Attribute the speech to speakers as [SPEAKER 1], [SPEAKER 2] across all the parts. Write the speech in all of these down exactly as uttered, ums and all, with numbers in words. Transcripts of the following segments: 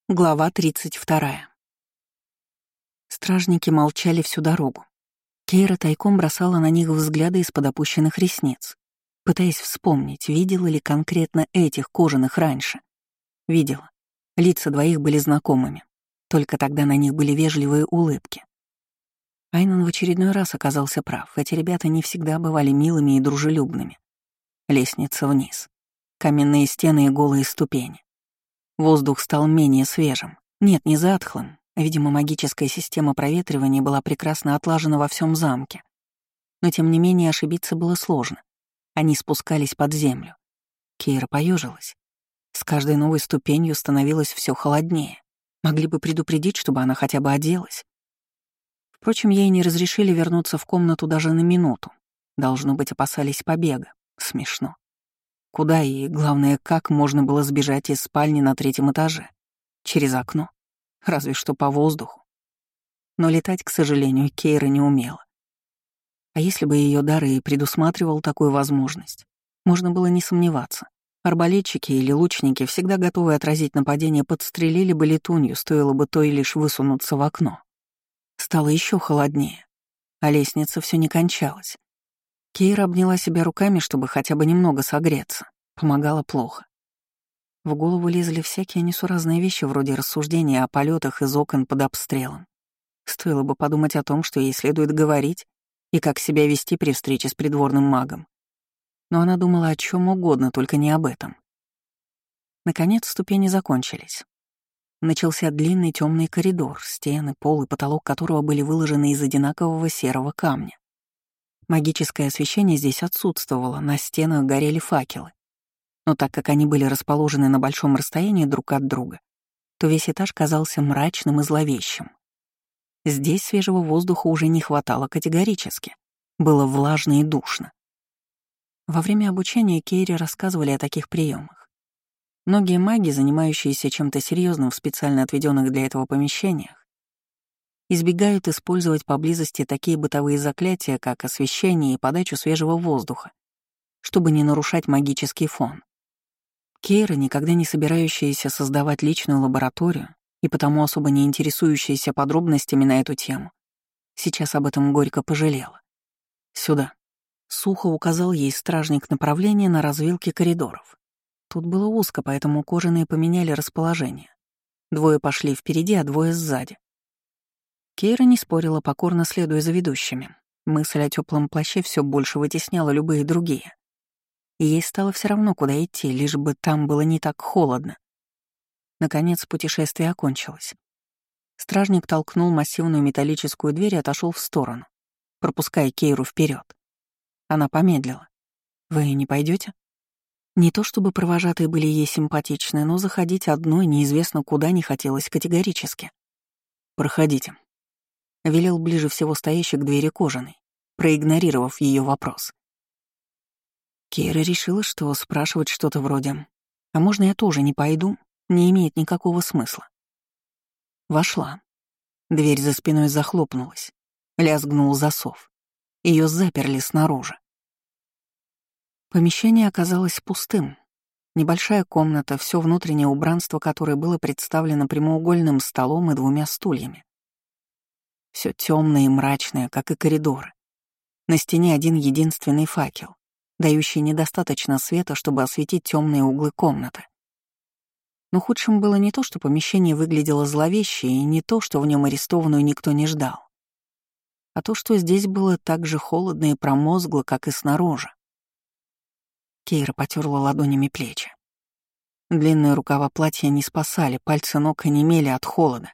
[SPEAKER 1] Глава тридцать вторая. Стражники молчали всю дорогу. Кейра тайком бросала на них взгляды из-под опущенных ресниц, пытаясь вспомнить, видела ли конкретно этих кожаных раньше. Видела. Лица двоих были знакомыми. Только тогда на них были вежливые улыбки. Айнан в очередной раз оказался прав. Эти ребята не всегда бывали милыми и дружелюбными. Лестница вниз. Каменные стены и голые ступени. Воздух стал менее свежим. Нет, не затхлым. Видимо, магическая система проветривания была прекрасно отлажена во всем замке. Но тем не менее ошибиться было сложно. Они спускались под землю. Кейра поежилась. С каждой новой ступенью становилось все холоднее. Могли бы предупредить, чтобы она хотя бы оделась. Впрочем, ей не разрешили вернуться в комнату даже на минуту. Должно быть, опасались побега. Смешно. Куда и, главное, как можно было сбежать из спальни на третьем этаже? Через окно? Разве что по воздуху. Но летать, к сожалению, Кейра не умела. А если бы ее дар и предусматривал такую возможность, можно было не сомневаться. Арбалетчики или лучники, всегда готовые отразить нападение, подстрелили бы летунью, стоило бы той лишь высунуться в окно. Стало еще холоднее, а лестница все не кончалась. Кейра обняла себя руками, чтобы хотя бы немного согреться. Помогало плохо. В голову лезли всякие несуразные вещи вроде рассуждения о полетах из окон под обстрелом. Стоило бы подумать о том, что ей следует говорить и как себя вести при встрече с придворным магом. Но она думала о чем угодно, только не об этом. Наконец ступени закончились. Начался длинный темный коридор, стены, пол и потолок которого были выложены из одинакового серого камня. Магическое освещение здесь отсутствовало, на стенах горели факелы. Но так как они были расположены на большом расстоянии друг от друга, то весь этаж казался мрачным и зловещим. Здесь свежего воздуха уже не хватало категорически. Было влажно и душно. Во время обучения Кейре рассказывали о таких приемах. Многие маги, занимающиеся чем-то серьезным в специально отведенных для этого помещениях, избегают использовать поблизости такие бытовые заклятия, как освещение и подачу свежего воздуха, чтобы не нарушать магический фон. Кейра, никогда не собирающаяся создавать личную лабораторию и потому особо не интересующаяся подробностями на эту тему, сейчас об этом горько пожалела. «Сюда». Сухо указал ей стражник направление на развилке коридоров. Тут было узко, поэтому кожаные поменяли расположение. Двое пошли впереди, а двое сзади. Кейра не спорила, покорно следуя за ведущими. Мысль о теплом плаще все больше вытесняла любые другие. И ей стало все равно, куда идти, лишь бы там было не так холодно. Наконец путешествие окончилось. Стражник толкнул массивную металлическую дверь и отошел в сторону, пропуская Кейру вперед. Она помедлила. «Вы не пойдете? Не то чтобы провожатые были ей симпатичны, но заходить одной неизвестно куда не хотелось категорически. «Проходите», — велел ближе всего стоящий к двери кожаный, проигнорировав ее вопрос. Кейра решила, что спрашивать что-то вроде «А можно я тоже не пойду?» не имеет никакого смысла. Вошла. Дверь за спиной захлопнулась. Лязгнул засов. Ее заперли снаружи. Помещение оказалось пустым. Небольшая комната, все внутреннее убранство которой было представлено прямоугольным столом и двумя стульями. Все темное и мрачное, как и коридоры. На стене один единственный факел, дающий недостаточно света, чтобы осветить темные углы комнаты. Но худшим было не то, что помещение выглядело зловеще, и не то, что в нем арестованную никто не ждал, а то, что здесь было так же холодно и промозгло, как и снаружи. Кейра потерла ладонями плечи. Длинные рукава платья не спасали, пальцы ног онемели от холода.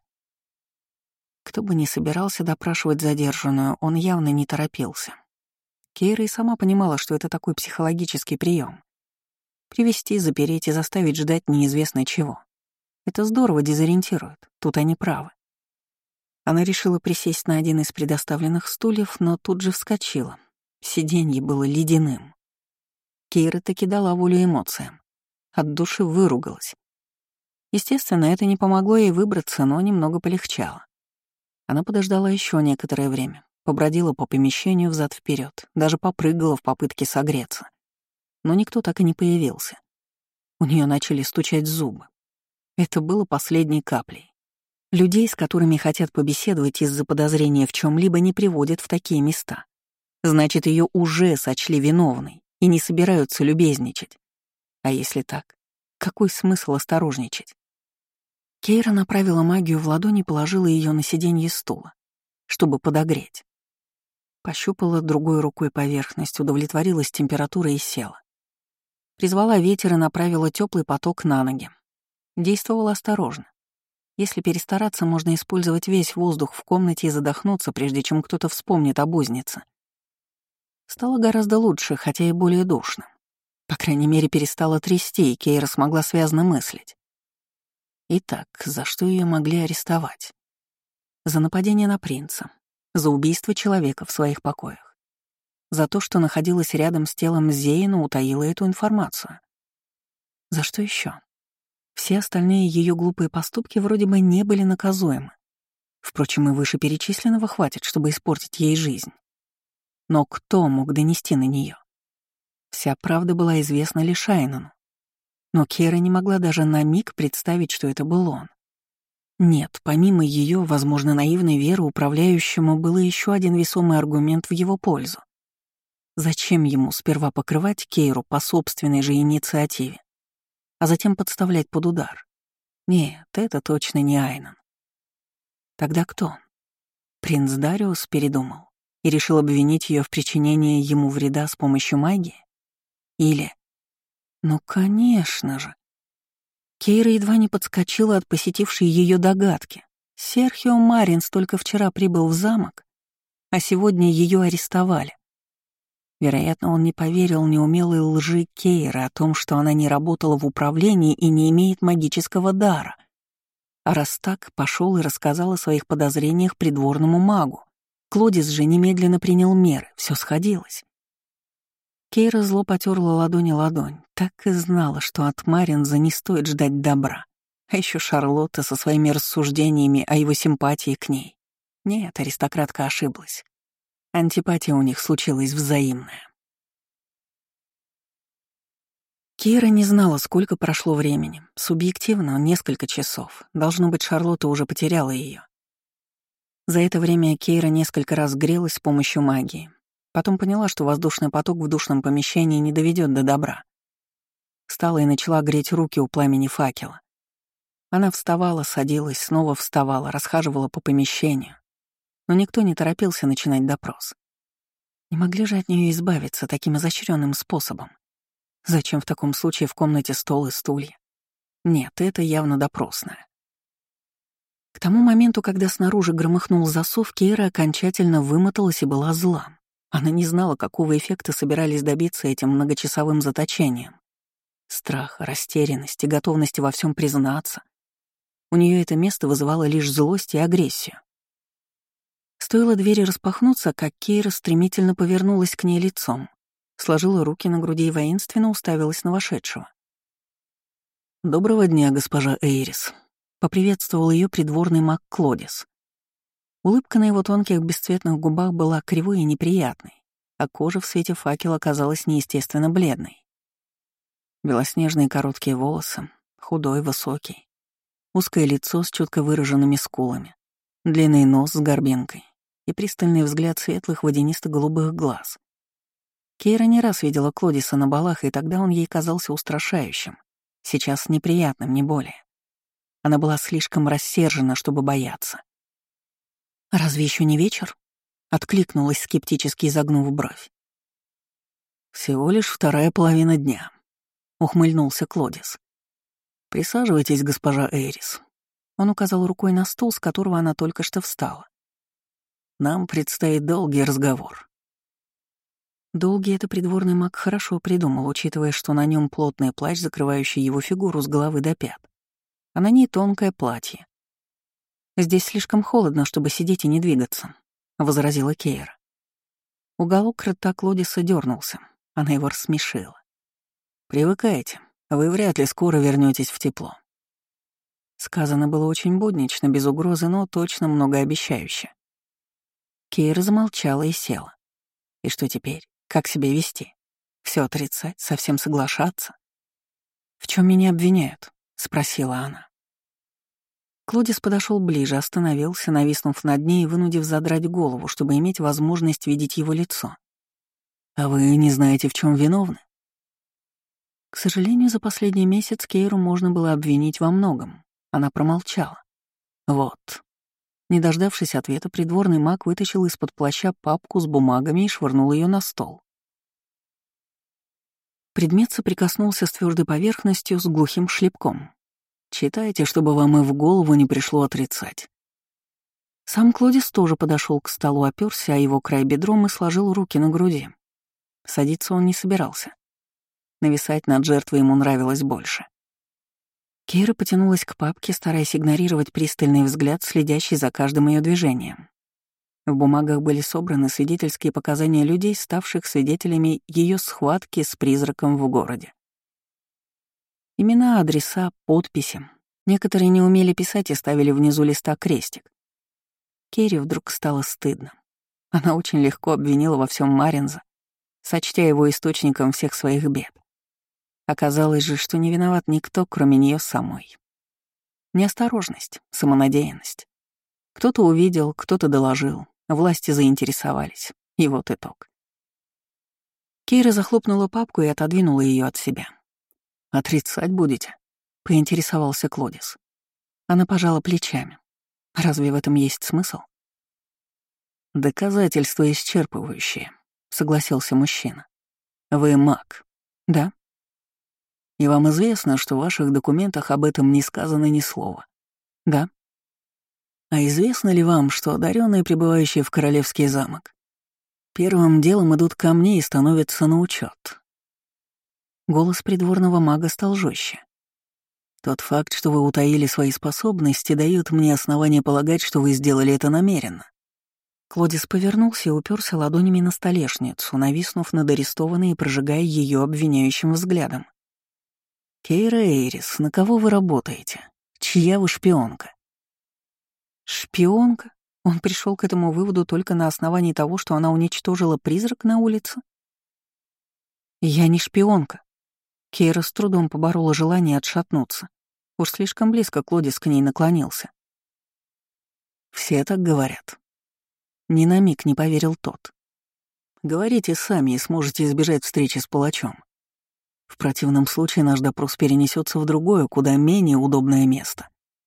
[SPEAKER 1] Кто бы ни собирался допрашивать задержанную, он явно не торопился. Кейра и сама понимала, что это такой психологический прием. Привести, запереть и заставить ждать неизвестно чего. Это здорово дезориентирует, тут они правы. Она решила присесть на один из предоставленных стульев, но тут же вскочила. Сиденье было ледяным. Кейра таки дала волю эмоциям. От души выругалась. Естественно, это не помогло ей выбраться, но немного полегчало. Она подождала еще некоторое время, побродила по помещению взад-вперед, даже попрыгала в попытке согреться. Но никто так и не появился. У нее начали стучать зубы. Это было последней каплей. Людей, с которыми хотят побеседовать из-за подозрения в чем-либо, не приводят в такие места. Значит, ее уже сочли виновной и не собираются любезничать. А если так, какой смысл осторожничать? Кейра направила магию в ладонь и положила ее на сиденье стула, чтобы подогреть. Пощупала другой рукой поверхность, удовлетворилась температурой и села. Призвала ветер и направила теплый поток на ноги. Действовала осторожно. Если перестараться, можно использовать весь воздух в комнате и задохнуться, прежде чем кто-то вспомнит об узнице. Стало гораздо лучше, хотя и более душно. По крайней мере, перестала трясти, и Кейра смогла связно мыслить. Итак, за что ее могли арестовать? За нападение на принца, за убийство человека в своих покоях, за то, что находилась рядом с телом Зеи, но утаила эту информацию. За что еще? Все остальные ее глупые поступки вроде бы не были наказуемы. Впрочем, и вышеперечисленного хватит, чтобы испортить ей жизнь. Но кто мог донести на нее? Вся правда была известна лишь Айнону. Но Кейра не могла даже на миг представить, что это был он. Нет, помимо ее, возможно, наивной веры управляющему, был еще один весомый аргумент в его пользу. Зачем ему сперва покрывать Кейру по собственной же инициативе, а затем подставлять под удар? Нет, это точно не Айнон. Тогда кто? Принц Дариус передумал и решил обвинить ее в причинении ему вреда с помощью магии? Или... Ну, конечно же. Кейра едва не подскочила от посетившей ее догадки. Серхио Маринс только вчера прибыл в замок, а сегодня ее арестовали. Вероятно, он не поверил неумелой лжи Кейры о том, что она не работала в управлении и не имеет магического дара. А раз так, пошел и рассказал о своих подозрениях придворному магу. Клодис же немедленно принял меры, все сходилось. Кейра зло потерла ладони ладонь, так и знала, что от Маринза не стоит ждать добра. А еще Шарлотта со своими рассуждениями о его симпатии к ней. Нет, аристократка ошиблась. Антипатия у них случилась взаимная. Кейра не знала, сколько прошло времени. Субъективно — несколько часов. Должно быть, Шарлотта уже потеряла ее. За это время Кейра несколько раз грелась с помощью магии. Потом поняла, что воздушный поток в душном помещении не доведет до добра. Встала и начала греть руки у пламени факела. Она вставала, садилась, снова вставала, расхаживала по помещению. Но никто не торопился начинать допрос. Не могли же от нее избавиться таким изощренным способом? Зачем в таком случае в комнате стол и стулья? Нет, это явно допросная. К тому моменту, когда снаружи громыхнул засов, Кейра окончательно вымоталась и была зла. Она не знала, какого эффекта собирались добиться этим многочасовым заточением. Страха, растерянности, готовности во всем признаться. У нее это место вызывало лишь злость и агрессию. Стоило двери распахнуться, как Кейра стремительно повернулась к ней лицом, сложила руки на груди и воинственно уставилась на вошедшего. «Доброго дня, госпожа Эйрис», — поприветствовал ее придворный маг Клодис. Улыбка на его тонких бесцветных губах была кривой и неприятной, а кожа в свете факела казалась неестественно бледной. Белоснежные короткие волосы, худой, высокий, узкое лицо с четко выраженными скулами, длинный нос с горбинкой и пристальный взгляд светлых водянисто-голубых глаз. Кейра не раз видела Клодиса на балах, и тогда он ей казался устрашающим, сейчас неприятным, не более. Она была слишком рассержена, чтобы бояться. «Разве еще не вечер?» — откликнулась, скептически изогнув бровь. «Всего лишь вторая половина дня», — ухмыльнулся Клодис. «Присаживайтесь, госпожа Эйрис». Он указал рукой на стул, с которого она только что встала. «Нам предстоит долгий разговор». Долгий это придворный маг хорошо придумал, учитывая, что на нем плотный плащ, закрывающий его фигуру с головы до пят, а на ней тонкое платье. «Здесь слишком холодно, чтобы сидеть и не двигаться», — возразила Кейра. Уголок рта Клодиса дернулся, она его рассмешила. «Привыкайте, вы вряд ли скоро вернетесь в тепло». Сказано было очень буднично, без угрозы, но точно многообещающе. Кейра замолчала и села. И что теперь? Как себя вести? Все отрицать, совсем соглашаться? «В чем меня обвиняют?» — спросила она. Клодис подошел ближе, остановился, нависнув над ней и вынудив задрать голову, чтобы иметь возможность видеть его лицо. «А вы не знаете, в чем виновны?» К сожалению, за последний месяц Кейру можно было обвинить во многом. Она промолчала. Вот. Не дождавшись ответа, придворный маг вытащил из-под плаща папку с бумагами и швырнул ее на стол. Предмет соприкоснулся с твердой поверхностью с глухим шлепком. «Читайте, чтобы вам и в голову не пришло отрицать». Сам Клодис тоже подошел к столу, оперся о его край бедром и сложил руки на груди. Садиться он не собирался. Нависать над жертвой ему нравилось больше. Кейра потянулась к папке, стараясь игнорировать пристальный взгляд, следящий за каждым ее движением. В бумагах были собраны свидетельские показания людей, ставших свидетелями ее схватки с призраком в городе. Имена, адреса, подписи. Некоторые не умели писать и ставили внизу листа крестик. Кейре вдруг стало стыдно. Она очень легко обвинила во всем Маринза, сочтя его источником всех своих бед. Оказалось же, что не виноват никто, кроме нее самой. Неосторожность, самонадеянность. Кто-то увидел, кто-то доложил, власти заинтересовались. И вот итог. Кейра захлопнула папку и отодвинула ее от себя. «Отрицать будете?» — поинтересовался Клодис. Она пожала плечами. Разве в этом есть смысл? «Доказательства исчерпывающие», — согласился мужчина. «Вы маг?» «Да». «И вам известно, что в ваших документах об этом не сказано ни слова?» «Да». «А известно ли вам, что одаренные, прибывающие в Королевский замок, первым делом идут ко мне и становятся на учет?» Голос придворного мага стал жестче. «Тот факт, что вы утаили свои способности, дает мне основание полагать, что вы сделали это намеренно». Клодис повернулся и уперся ладонями на столешницу, нависнув над арестованной и прожигая ее обвиняющим взглядом. «Кейра Эйрис, на кого вы работаете? Чья вы шпионка?» «Шпионка?» Он пришел к этому выводу только на основании того, что она уничтожила призрак на улице? «Я не шпионка». Кейра с трудом поборола желание отшатнуться. Уж слишком близко Клодис к ней наклонился. «Все так говорят». Ни на миг не поверил тот. «Говорите сами и сможете избежать встречи с палачом. В противном случае наш допрос перенесется в другое, куда менее удобное место».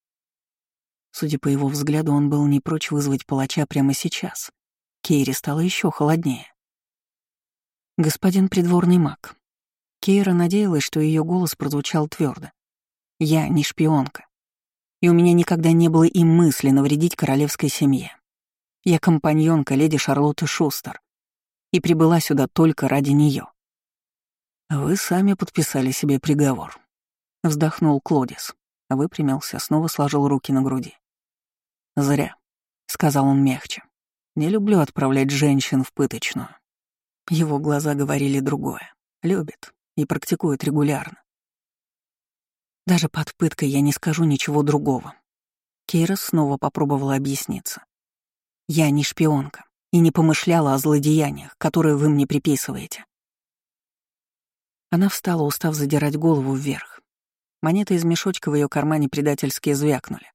[SPEAKER 1] Судя по его взгляду, он был не прочь вызвать палача прямо сейчас. Кейре стало еще холоднее. «Господин придворный маг». Кейра надеялась, что ее голос прозвучал твердо. «Я не шпионка. И у меня никогда не было и мысли навредить королевской семье. Я компаньонка леди Шарлотты Шустер и прибыла сюда только ради нее». «Вы сами подписали себе приговор», — вздохнул Клодис, выпрямился, снова сложил руки на груди. «Зря», — сказал он мягче. «Не люблю отправлять женщин в пыточную». Его глаза говорили другое. Любит и практикует регулярно. Даже под пыткой я не скажу ничего другого. Кейра снова попробовала объясниться. Я не шпионка и не помышляла о злодеяниях, которые вы мне приписываете. Она встала, устав задирать голову вверх. Монеты из мешочка в ее кармане предательски звякнули.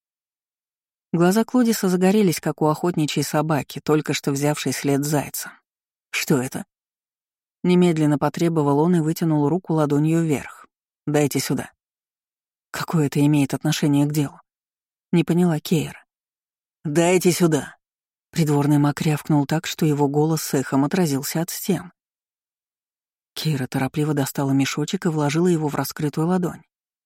[SPEAKER 1] Глаза Клодиса загорелись, как у охотничьей собаки, только что взявшей след зайца. «Что это?» Немедленно потребовал он и вытянул руку ладонью вверх. «Дайте сюда». «Какое это имеет отношение к делу?» Не поняла Кейра. «Дайте сюда». Придворный маг рявкнул так, что его голос с эхом отразился от стен. Кейра торопливо достала мешочек и вложила его в раскрытую ладонь.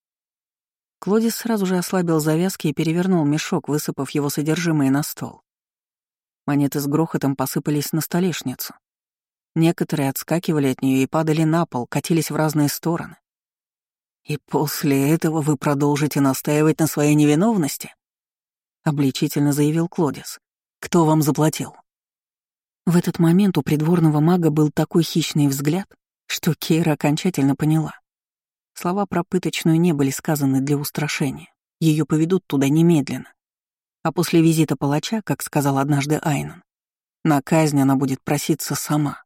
[SPEAKER 1] Клодис сразу же ослабил завязки и перевернул мешок, высыпав его содержимое на стол. Монеты с грохотом посыпались на столешницу. Некоторые отскакивали от нее и падали на пол, катились в разные стороны. «И после этого вы продолжите настаивать на своей невиновности?» — обличительно заявил Клодис. «Кто вам заплатил?» В этот момент у придворного мага был такой хищный взгляд, что Кейра окончательно поняла. Слова про пыточную не были сказаны для устрашения. Ее поведут туда немедленно. А после визита палача, как сказал однажды Айнан, на казнь она будет проситься сама.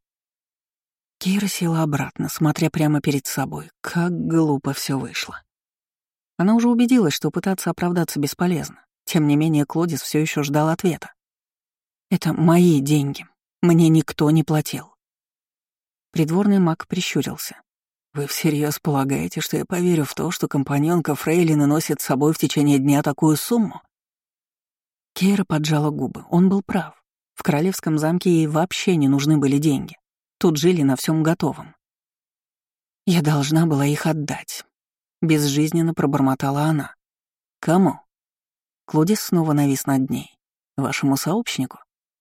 [SPEAKER 1] Кейра села обратно, смотря прямо перед собой. Как глупо все вышло. Она уже убедилась, что пытаться оправдаться бесполезно. Тем не менее, Клодис все еще ждал ответа. «Это мои деньги. Мне никто не платил». Придворный маг прищурился. «Вы всерьез полагаете, что я поверю в то, что компаньонка Фрейлины носит с собой в течение дня такую сумму?» Кейра поджала губы. Он был прав. В королевском замке ей вообще не нужны были деньги. Тут жили на всем готовом. «Я должна была их отдать», — безжизненно пробормотала она. «Кому?» Клодис снова навис над ней. «Вашему сообщнику?»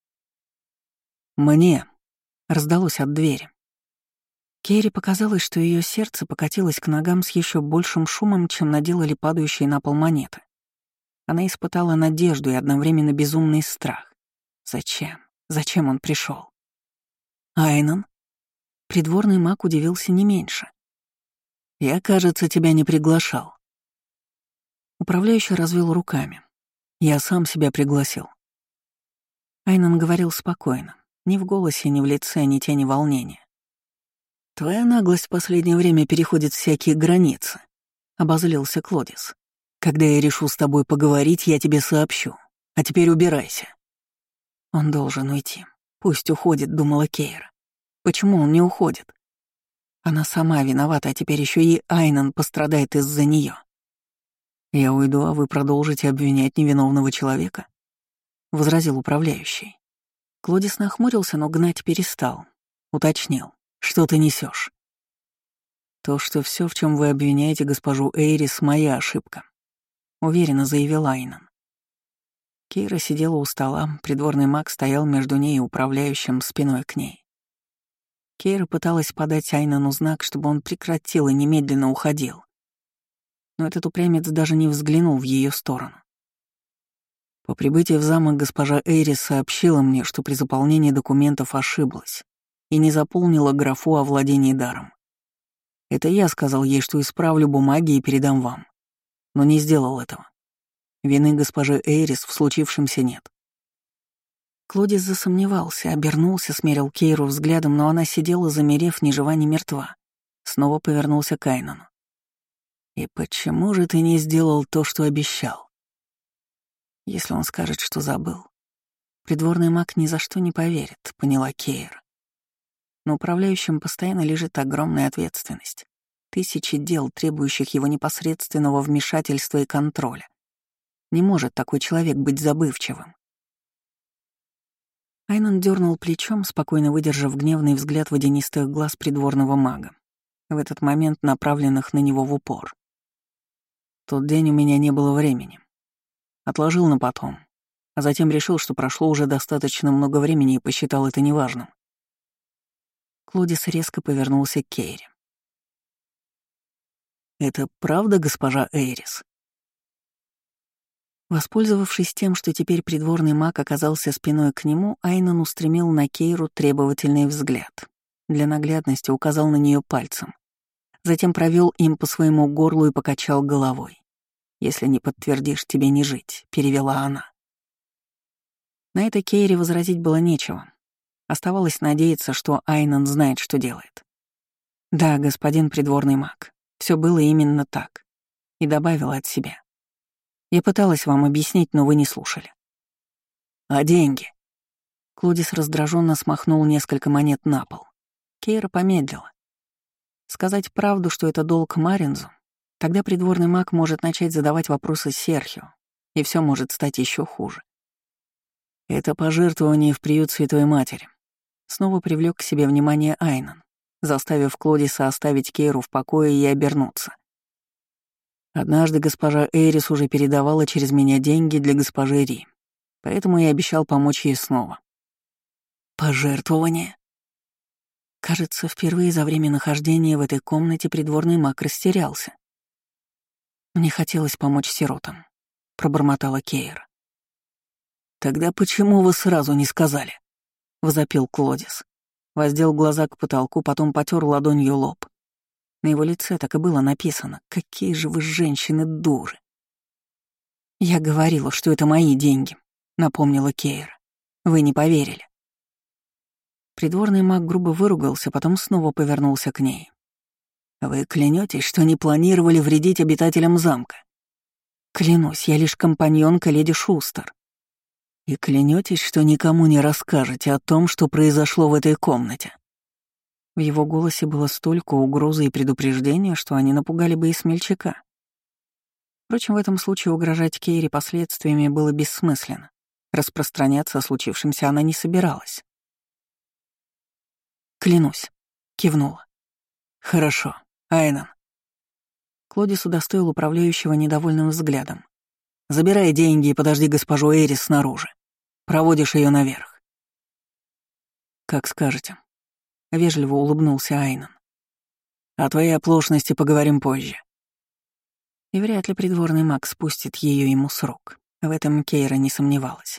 [SPEAKER 1] «Мне», — раздалось от двери. Кейре показалось, что ее сердце покатилось к ногам с еще большим шумом, чем наделали падающие на пол монеты. Она испытала надежду и одновременно безумный страх. Зачем? Зачем он пришел? «Айнан?» Придворный маг удивился не меньше. «Я, кажется, тебя не приглашал». Управляющий развел руками. «Я сам себя пригласил». Айнан говорил спокойно. Ни в голосе, ни в лице, ни тени волнения. «Твоя наглость в последнее время переходит всякие границы», — обозлился Клодис. «Когда я решу с тобой поговорить, я тебе сообщу. А теперь убирайся». «Он должен уйти. Пусть уходит», — думала Кейра. «Почему он не уходит? Она сама виновата, а теперь еще и Айнан пострадает из-за нее. «Я уйду, а вы продолжите обвинять невиновного человека?» — возразил управляющий. Клодис нахмурился, но гнать перестал. Уточнил. «Что ты несешь? «То, что все, в чем вы обвиняете госпожу Эйрис, моя ошибка», — уверенно заявил Айнан. Кейра сидела у стола, придворный маг стоял между ней и управляющим спиной к ней. Кейра пыталась подать Айнану знак, чтобы он прекратил и немедленно уходил. Но этот упрямец даже не взглянул в ее сторону. По прибытии в замок госпожа Эйрис сообщила мне, что при заполнении документов ошиблась и не заполнила графу о владении даром. Это я сказал ей, что исправлю бумаги и передам вам, но не сделал этого. Вины госпожи Эйрис в случившемся нет. Клодис засомневался, обернулся, смерил Кейру взглядом, но она сидела, замерев, ни жива, ни мертва. Снова повернулся к Айнану. «И почему же ты не сделал то, что обещал?» Если он скажет, что забыл, придворный маг ни за что не поверит, поняла Кейра. Но управляющим постоянно лежит огромная ответственность. Тысячи дел, требующих его непосредственного вмешательства и контроля. Не может такой человек быть забывчивым. Айнан дернул плечом, спокойно выдержав гневный взгляд водянистых глаз придворного мага, в этот момент направленных на него в упор. Тот день у меня не было времени. Отложил на потом, а затем решил, что прошло уже достаточно много времени и посчитал это неважным. Клодис резко повернулся к Кейре. «Это правда, госпожа Эйрис?» Воспользовавшись тем, что теперь придворный маг оказался спиной к нему, Айнан устремил на Кейру требовательный взгляд. Для наглядности указал на нее пальцем. Затем провел им по своему горлу и покачал головой. «Если не подтвердишь, тебе не жить», — перевела она. На это Кейре возразить было нечего. Оставалось надеяться, что Айнан знает, что делает. «Да, господин придворный маг, все было именно так», и добавила от себя. «Я пыталась вам объяснить, но вы не слушали». «А деньги?» Клодис раздраженно смахнул несколько монет на пол. Кейра помедлила. Сказать правду, что это долг Маринзу, тогда придворный маг может начать задавать вопросы Серхио, и все может стать еще хуже. «Это пожертвование в приют Святой Матери», — снова привлек к себе внимание Айнан, заставив Клодиса оставить Кейру в покое и обернуться. Однажды госпожа Эйрис уже передавала через меня деньги для госпожи Ри, поэтому я обещал помочь ей снова. Пожертвование? Кажется, впервые за время нахождения в этой комнате придворный маг растерялся. «Мне хотелось помочь сиротам», — пробормотала Кейра. «Тогда почему вы сразу не сказали?» — возопил Клодис. Воздел глаза к потолку, потом потер ладонью лоб. На его лице так и было написано: «Какие же вы женщины дуры!» «Я говорила, что это мои деньги», — напомнила Кейра. «Вы не поверили». Придворный маг грубо выругался, потом снова повернулся к ней. «Вы клянетесь, что не планировали вредить обитателям замка?» Клянусь, я лишь компаньонка леди Шустер. И клянетесь, что никому не расскажете о том, что произошло в этой комнате. В его голосе было столько угрозы и предупреждения, что они напугали бы и смельчака. Впрочем, в этом случае угрожать Кейре последствиями было бессмысленно. Распространяться о случившемся она не собиралась. «Клянусь», — кивнула. «Хорошо, Айнан». Клодис удостоил управляющего недовольным взглядом. «Забирай деньги и подожди госпожу Эрис снаружи. Проводишь ее наверх». «Как скажете», — вежливо улыбнулся Айнан. «О твоей оплошности поговорим позже». И вряд ли придворный маг спустит ее ему с рук. В этом Кейра не сомневалась.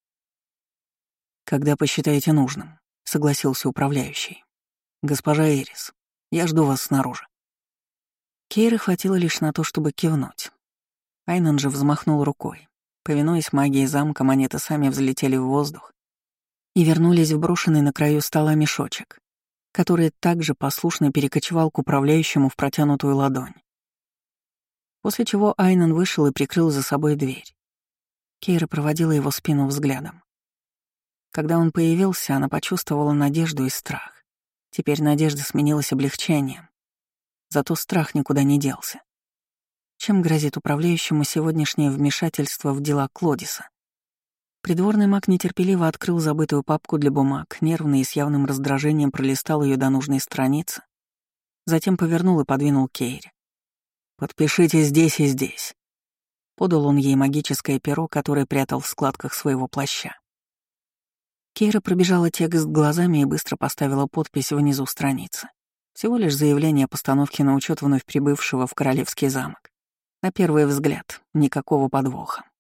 [SPEAKER 1] «Когда посчитаете нужным», — согласился управляющий. «Госпожа Эрис, я жду вас снаружи». Кейры хватило лишь на то, чтобы кивнуть. Айнан же взмахнул рукой. Повинуясь магии замка, монеты сами взлетели в воздух и вернулись в брошенный на краю стола мешочек, который также послушно перекочевал к управляющему в протянутую ладонь. После чего Айнан вышел и прикрыл за собой дверь. Кейра проводила его спину взглядом. Когда он появился, она почувствовала надежду и страх. Теперь надежда сменилась облегчением. Зато страх никуда не делся. Чем грозит управляющему сегодняшнее вмешательство в дела Клодиса? Придворный маг нетерпеливо открыл забытую папку для бумаг, нервно и с явным раздражением пролистал ее до нужной страницы, затем повернул и подвинул Кейре. «Подпишите здесь и здесь». Подал он ей магическое перо, которое прятал в складках своего плаща. Кейра пробежала текст глазами и быстро поставила подпись внизу страницы. Всего лишь заявление о постановке на учет вновь прибывшего в Королевский замок. На первый взгляд, никакого подвоха.